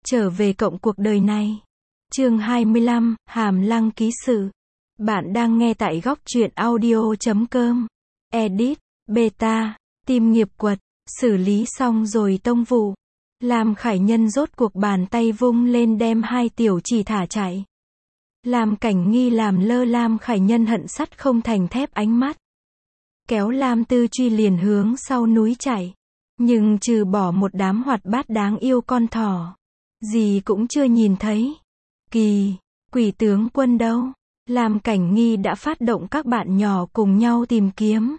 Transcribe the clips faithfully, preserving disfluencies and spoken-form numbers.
Trở về cộng cuộc đời này. Chương hai mươi lăm, Hàm Lăng ký sự. Bạn đang nghe tại góc truyện audio chấm com. Edit, beta, tìm nghiệp quật, xử lý xong rồi tông vụ. Lam Khải Nhân rốt cuộc bàn tay vung lên đem hai tiểu chỉ thả chạy. Lam Cảnh Nghi làm lơ Lam Khải Nhân hận sắt không thành thép ánh mắt. Kéo Lam Tư Truy liền hướng sau núi chạy. Nhưng trừ bỏ một đám hoạt bát đáng yêu con thỏ, gì cũng chưa nhìn thấy. Kỳ, quỷ tướng quân đâu? Lam Cảnh Nghi đã phát động các bạn nhỏ cùng nhau tìm kiếm.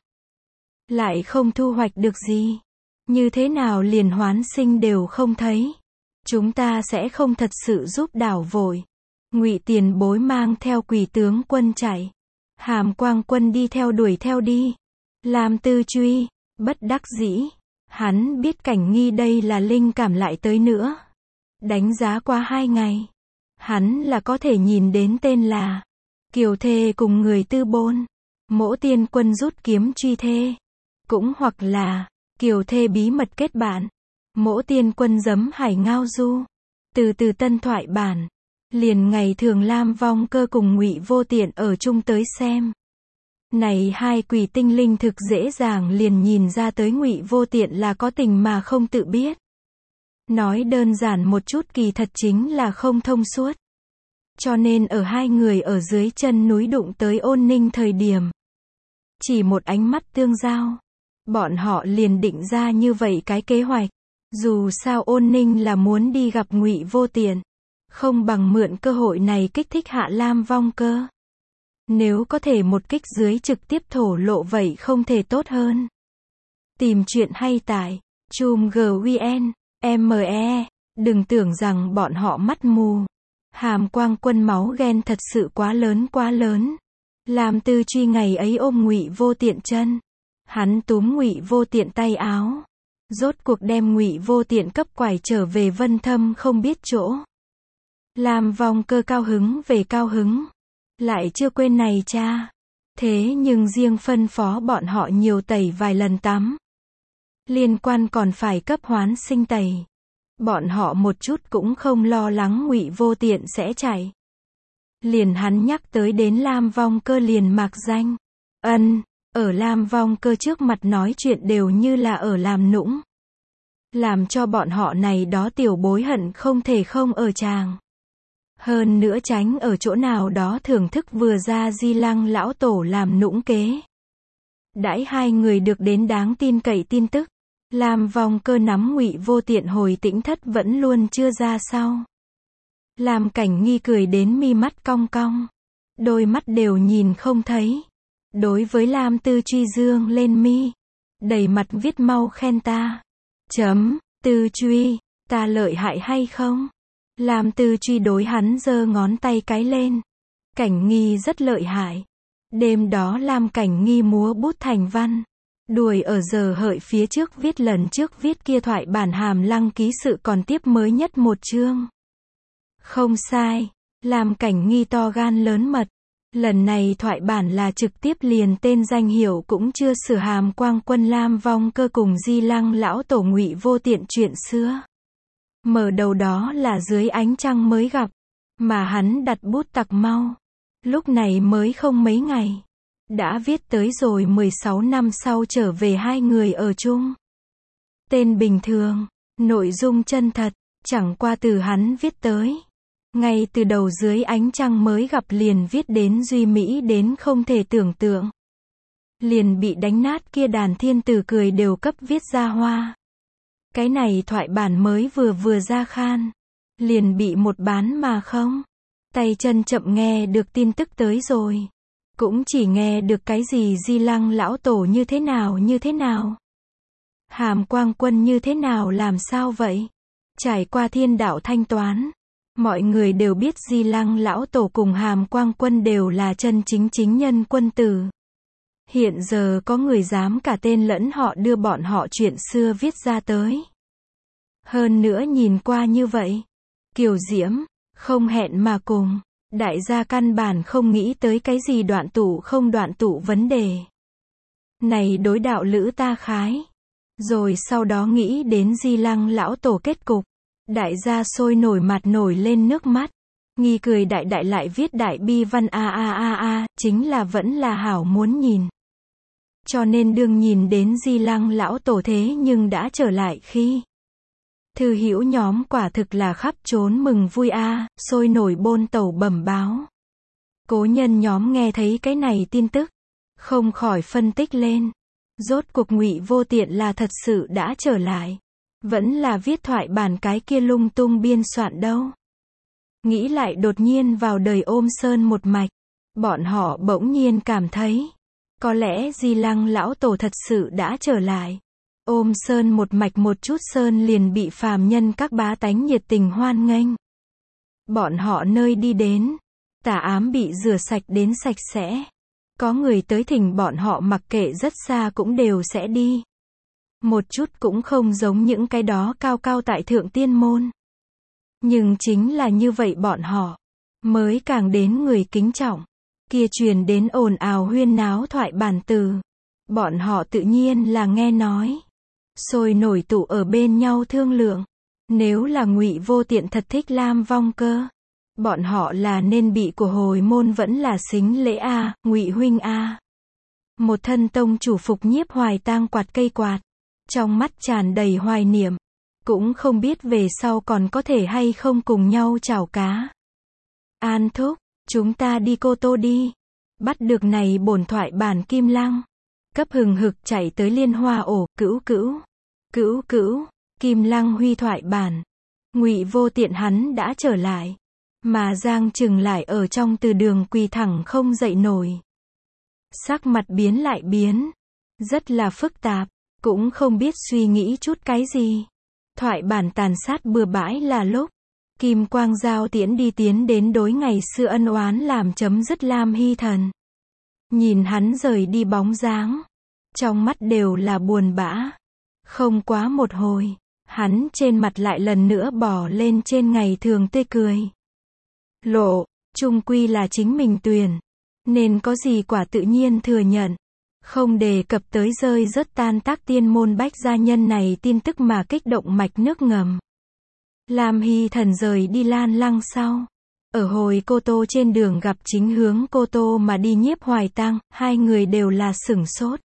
Lại không thu hoạch được gì. Như thế nào liền hoán sinh đều không thấy. Chúng ta sẽ không thật sự giúp đảo vội. Ngụy Tiền Bối mang theo quỷ tướng quân chạy. Hàm Quang Quân đi theo đuổi theo đi. Lam Tư Truy, bất đắc dĩ. Hắn biết Cảnh Nghi đây là linh cảm lại tới nữa. Đánh giá qua hai ngày. Hắn là có thể nhìn đến tên là Kiều Thê cùng người tư bôn. Mỗ tiên quân rút kiếm truy thê. Cũng hoặc là Kiều Thê bí mật kết bạn. Mỗ tiên quân giấm hải ngao du. Từ từ tân thoại bản. Liền ngày thường Lam Vong Cơ cùng Ngụy Vô Tiện ở chung tới xem. Này hai quỷ tinh linh thực dễ dàng liền nhìn ra tới Ngụy Vô Tiện là có tình mà không tự biết. Nói đơn giản một chút kỳ thật chính là không thông suốt. Cho nên ở hai người ở dưới chân núi đụng tới Ôn Ninh thời điểm. Chỉ một ánh mắt tương giao. Bọn họ liền định ra như vậy cái kế hoạch. Dù sao Ôn Ninh là muốn đi gặp Ngụy Vô Tiện. Không bằng mượn cơ hội này kích thích hạ Lam Vong Cơ. Nếu có thể một kích dưới trực tiếp thổ lộ vậy không thể tốt hơn. Tìm chuyện hay tại chùm giê vê en, em e, đừng tưởng rằng bọn họ mắt mù. Hàm Quang Quân máu ghen thật sự quá lớn quá lớn. Lam Tư Truy ngày ấy ôm Ngụy Vô Tiện chân. Hắn túm Ngụy Vô Tiện tay áo. Rốt cuộc đem Ngụy Vô Tiện cấp quải trở về Vân Thâm không biết chỗ. Lam Vong Cơ cao hứng về cao hứng. Lại chưa quên này cha. Thế nhưng riêng phân phó bọn họ nhiều tẩy vài lần tắm. Liên quan còn phải cấp hoán sinh tẩy. Bọn họ một chút cũng không lo lắng Ngụy Vô Tiện sẽ chạy. Liền hắn nhắc tới đến Lam Vong Cơ liền mạc danh. Ân, ở Lam Vong Cơ trước mặt nói chuyện đều như là ở làm nũng. Làm cho bọn họ này đó tiểu bối hận không thể không ở tràng. Hơn nữa tránh ở chỗ nào đó thưởng thức vừa ra Di Lăng lão tổ làm nũng kế. Đãi hai người được đến đáng tin cậy tin tức. Lam Vong Cơ nắm Ngụy Vô Tiện hồi tỉnh thất vẫn luôn chưa ra sau. Lam Cảnh Nghi cười đến mi mắt cong cong. Đôi mắt đều nhìn không thấy. Đối với Lam Tư Truy dương lên mi. Đầy mặt viết mau khen ta. Chấm, Tư Truy, ta lợi hại hay không? Lam Tư Truy đối hắn giơ ngón tay cái lên. Cảnh Nghi rất lợi hại. Đêm đó Lam Cảnh Nghi múa bút thành văn. Đuổi ở giờ hợi phía trước viết lần trước viết kia thoại bản Hàm Lăng ký sự còn tiếp mới nhất một chương. Không sai. Lam Cảnh Nghi to gan lớn mật. Lần này thoại bản là trực tiếp liền tên danh hiệu cũng chưa sửa Hàm Quang Quân Lam Vong Cơ cùng Di Lăng lão tổ Ngụy Vô Tiện chuyện xưa. Mở đầu đó là dưới ánh trăng mới gặp. Mà hắn đặt bút tặc mau. Lúc này mới không mấy ngày. Đã viết tới rồi mười sáu năm sau trở về hai người ở chung. Tên bình thường. Nội dung chân thật. Chẳng qua từ hắn viết tới. Ngay từ đầu dưới ánh trăng mới gặp liền viết đến duy mỹ đến không thể tưởng tượng. Liền bị đánh nát kia đàn thiên tử cười đều cấp viết ra hoa. Cái này thoại bản mới vừa vừa ra khan. Liền bị một bán mà không. Tay chân chậm nghe được tin tức tới rồi. Cũng chỉ nghe được cái gì Di Lăng lão tổ như thế nào như thế nào. Hàm Quang Quân như thế nào làm sao vậy. Trải qua thiên đạo thanh toán. Mọi người đều biết Di Lăng lão tổ cùng Hàm Quang Quân đều là chân chính chính nhân quân tử. Hiện giờ có người dám cả tên lẫn họ đưa bọn họ chuyện xưa viết ra tới. Hơn nữa nhìn qua như vậy. Kiều diễm, không hẹn mà cùng. Đại gia căn bản không nghĩ tới cái gì đoạn tụ không đoạn tụ vấn đề. Này đối đạo lữ ta khái. Rồi sau đó nghĩ đến Di Lăng lão tổ kết cục. Đại gia sôi nổi mặt nổi lên nước mắt. Nghi cười đại đại lại viết đại bi văn a a a a, chính là vẫn là hảo muốn nhìn. Cho nên đương nhìn đến Di Lăng lão tổ thế nhưng đã trở lại khi. Thư hữu nhóm quả thực là khắp trốn mừng vui a, sôi nổi bôn tẩu bẩm báo. Cố nhân nhóm nghe thấy cái này tin tức, không khỏi phân tích lên. Rốt cuộc Ngụy Vô Tiện là thật sự đã trở lại, vẫn là viết thoại bản cái kia lung tung biên soạn đâu. Nghĩ lại đột nhiên vào đời ôm sơn một mạch, bọn họ bỗng nhiên cảm thấy, có lẽ Di Lăng lão tổ thật sự đã trở lại. Ôm sơn một mạch một chút sơn liền bị phàm nhân các bá tánh nhiệt tình hoan nghênh. Bọn họ nơi đi đến, tà ám bị rửa sạch đến sạch sẽ. Có người tới thỉnh bọn họ mặc kệ rất xa cũng đều sẽ đi. Một chút cũng không giống những cái đó cao cao tại thượng tiên môn. Nhưng chính là như vậy bọn họ mới càng đến người kính trọng. Kia truyền đến ồn ào huyên náo thoại bản từ. Bọn họ tự nhiên là nghe nói. Sôi nổi tụ ở bên nhau thương lượng. Nếu là Ngụy Vô Tiện thật thích Lam Vong Cơ, bọn họ là nên bị của hồi môn vẫn là xính lễ a, Ngụy huynh a. Một thân tông chủ phục Nhiếp Hoài Tang quạt cây quạt, trong mắt tràn đầy hoài niệm, cũng không biết về sau còn có thể hay không cùng nhau chảo cá. An thúc, chúng ta đi Cô Tô đi. Bắt được này bổn thoại bản Kim Lăng, cấp hừng hực chạy tới Liên Hoa ổ, cữu cữu, cữu cữu, Kim Lăng huy thoại bản. Ngụy Vô Tiện hắn đã trở lại, mà Giang Trừng lại ở trong từ đường quỳ thẳng không dậy nổi. Sắc mặt biến lại biến, rất là phức tạp, cũng không biết suy nghĩ chút cái gì. Thoại bản tàn sát bừa bãi là lúc Kim Quang Giao tiễn đi tiến đến đối ngày xưa ân oán làm chấm dứt Lam Hy Thần. Nhìn hắn rời đi bóng dáng, trong mắt đều là buồn bã. Không quá một hồi, hắn trên mặt lại lần nữa bỏ lên trên ngày thường tươi cười. Lộ, chung quy là chính mình tuyển, nên có gì quả tự nhiên thừa nhận. Không đề cập tới rơi rớt tan tác tiên môn bách gia nhân này tin tức mà kích động mạch nước ngầm. Lam Hy Thần rời đi Lan Lăng sau, ở hồi Cô Tô trên đường gặp chính hướng Cô Tô mà đi Nhiếp Hoài Tang, hai người đều là sửng sốt.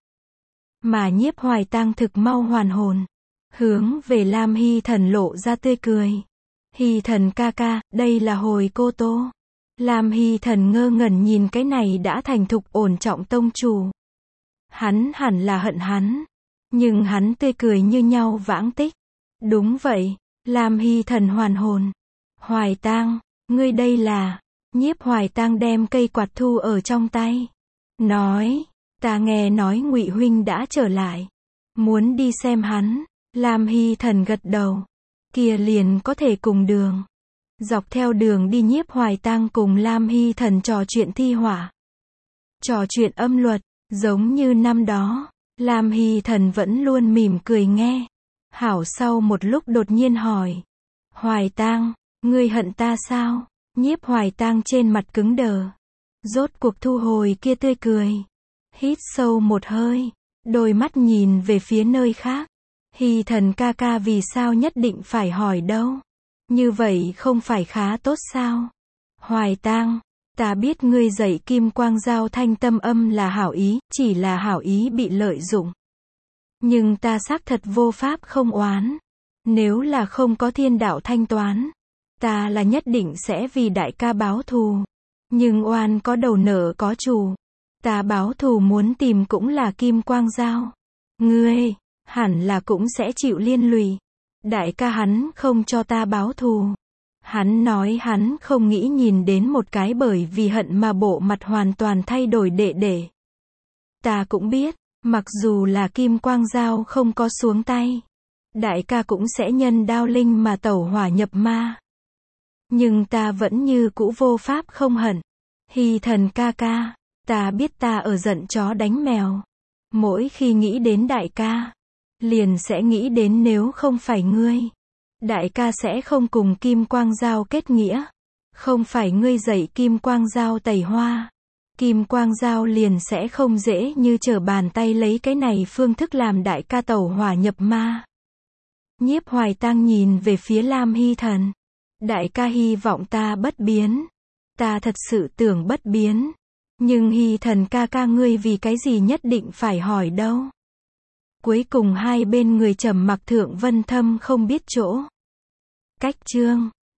Mà Nhiếp Hoài Tang thực mau hoàn hồn, hướng về Lam Hy Thần lộ ra tươi cười. Hy Thần ca ca, đây là hồi Cô Tô. Lam Hy Thần ngơ ngẩn nhìn cái này đã thành thục ổn trọng tông chủ. Hắn hẳn là hận hắn, nhưng hắn tươi cười như nhau vãng tích. Đúng vậy, Lam Hy Thần hoàn hồn. Hoài Tang, ngươi đây là. Nhiếp Hoài Tang đem cây quạt thu ở trong tay, nói, ta nghe nói Ngụy huynh đã trở lại, muốn đi xem hắn. Lam Hy Thần gật đầu, kia liền có thể cùng đường. Dọc theo đường đi Nhiếp Hoài Tang cùng Lam Hy Thần trò chuyện thi hỏa, trò chuyện âm luật, giống như năm đó. Lam Hy Thần vẫn luôn mỉm cười nghe. Hảo sau một lúc đột nhiên hỏi, Hoài Tang, ngươi hận ta sao? Nhiếp Hoài Tang trên mặt cứng đờ, rốt cuộc thu hồi kia tươi cười, hít sâu một hơi, đôi mắt nhìn về phía nơi khác. Hy Thần ca ca vì sao nhất định phải hỏi đâu? Như vậy không phải khá tốt sao? Hoài Tang, ta biết ngươi dạy Kim Quang Giao thanh tâm âm là hảo ý, chỉ là hảo ý bị lợi dụng. Nhưng ta xác thật vô pháp không oán. Nếu là không có thiên đạo thanh toán, ta là nhất định sẽ vì đại ca báo thù. Nhưng oan có đầu nợ có chủ. Ta báo thù muốn tìm cũng là Kim Quang Giao. Ngươi, hẳn là cũng sẽ chịu liên lụy. Đại ca hắn không cho ta báo thù. Hắn nói hắn không nghĩ nhìn đến một cái bởi vì hận mà bộ mặt hoàn toàn thay đổi đệ đệ. Ta cũng biết, mặc dù là Kim Quang Giao không có xuống tay, đại ca cũng sẽ nhân đao linh mà tẩu hỏa nhập ma. Nhưng ta vẫn như cũ vô pháp không hận. Hy Thần ca ca, ta biết ta ở giận chó đánh mèo. Mỗi khi nghĩ đến đại ca, liền sẽ nghĩ đến nếu không phải ngươi, đại ca sẽ không cùng Kim Quang Giao kết nghĩa. Không phải ngươi dạy Kim Quang Giao tẩy hoa, Kim Quang Giao liền sẽ không dễ như trở bàn tay lấy cái này phương thức làm đại ca tẩu hỏa nhập ma. Nhiếp Hoài Tăng nhìn về phía Lam Hy Thần. Đại ca hy vọng ta bất biến. Ta thật sự tưởng bất biến. Nhưng Hy Thần ca ca ngươi vì cái gì nhất định phải hỏi đâu. Cuối cùng hai bên người trầm mặc Thượng Vân Thâm không biết chỗ. Cách chương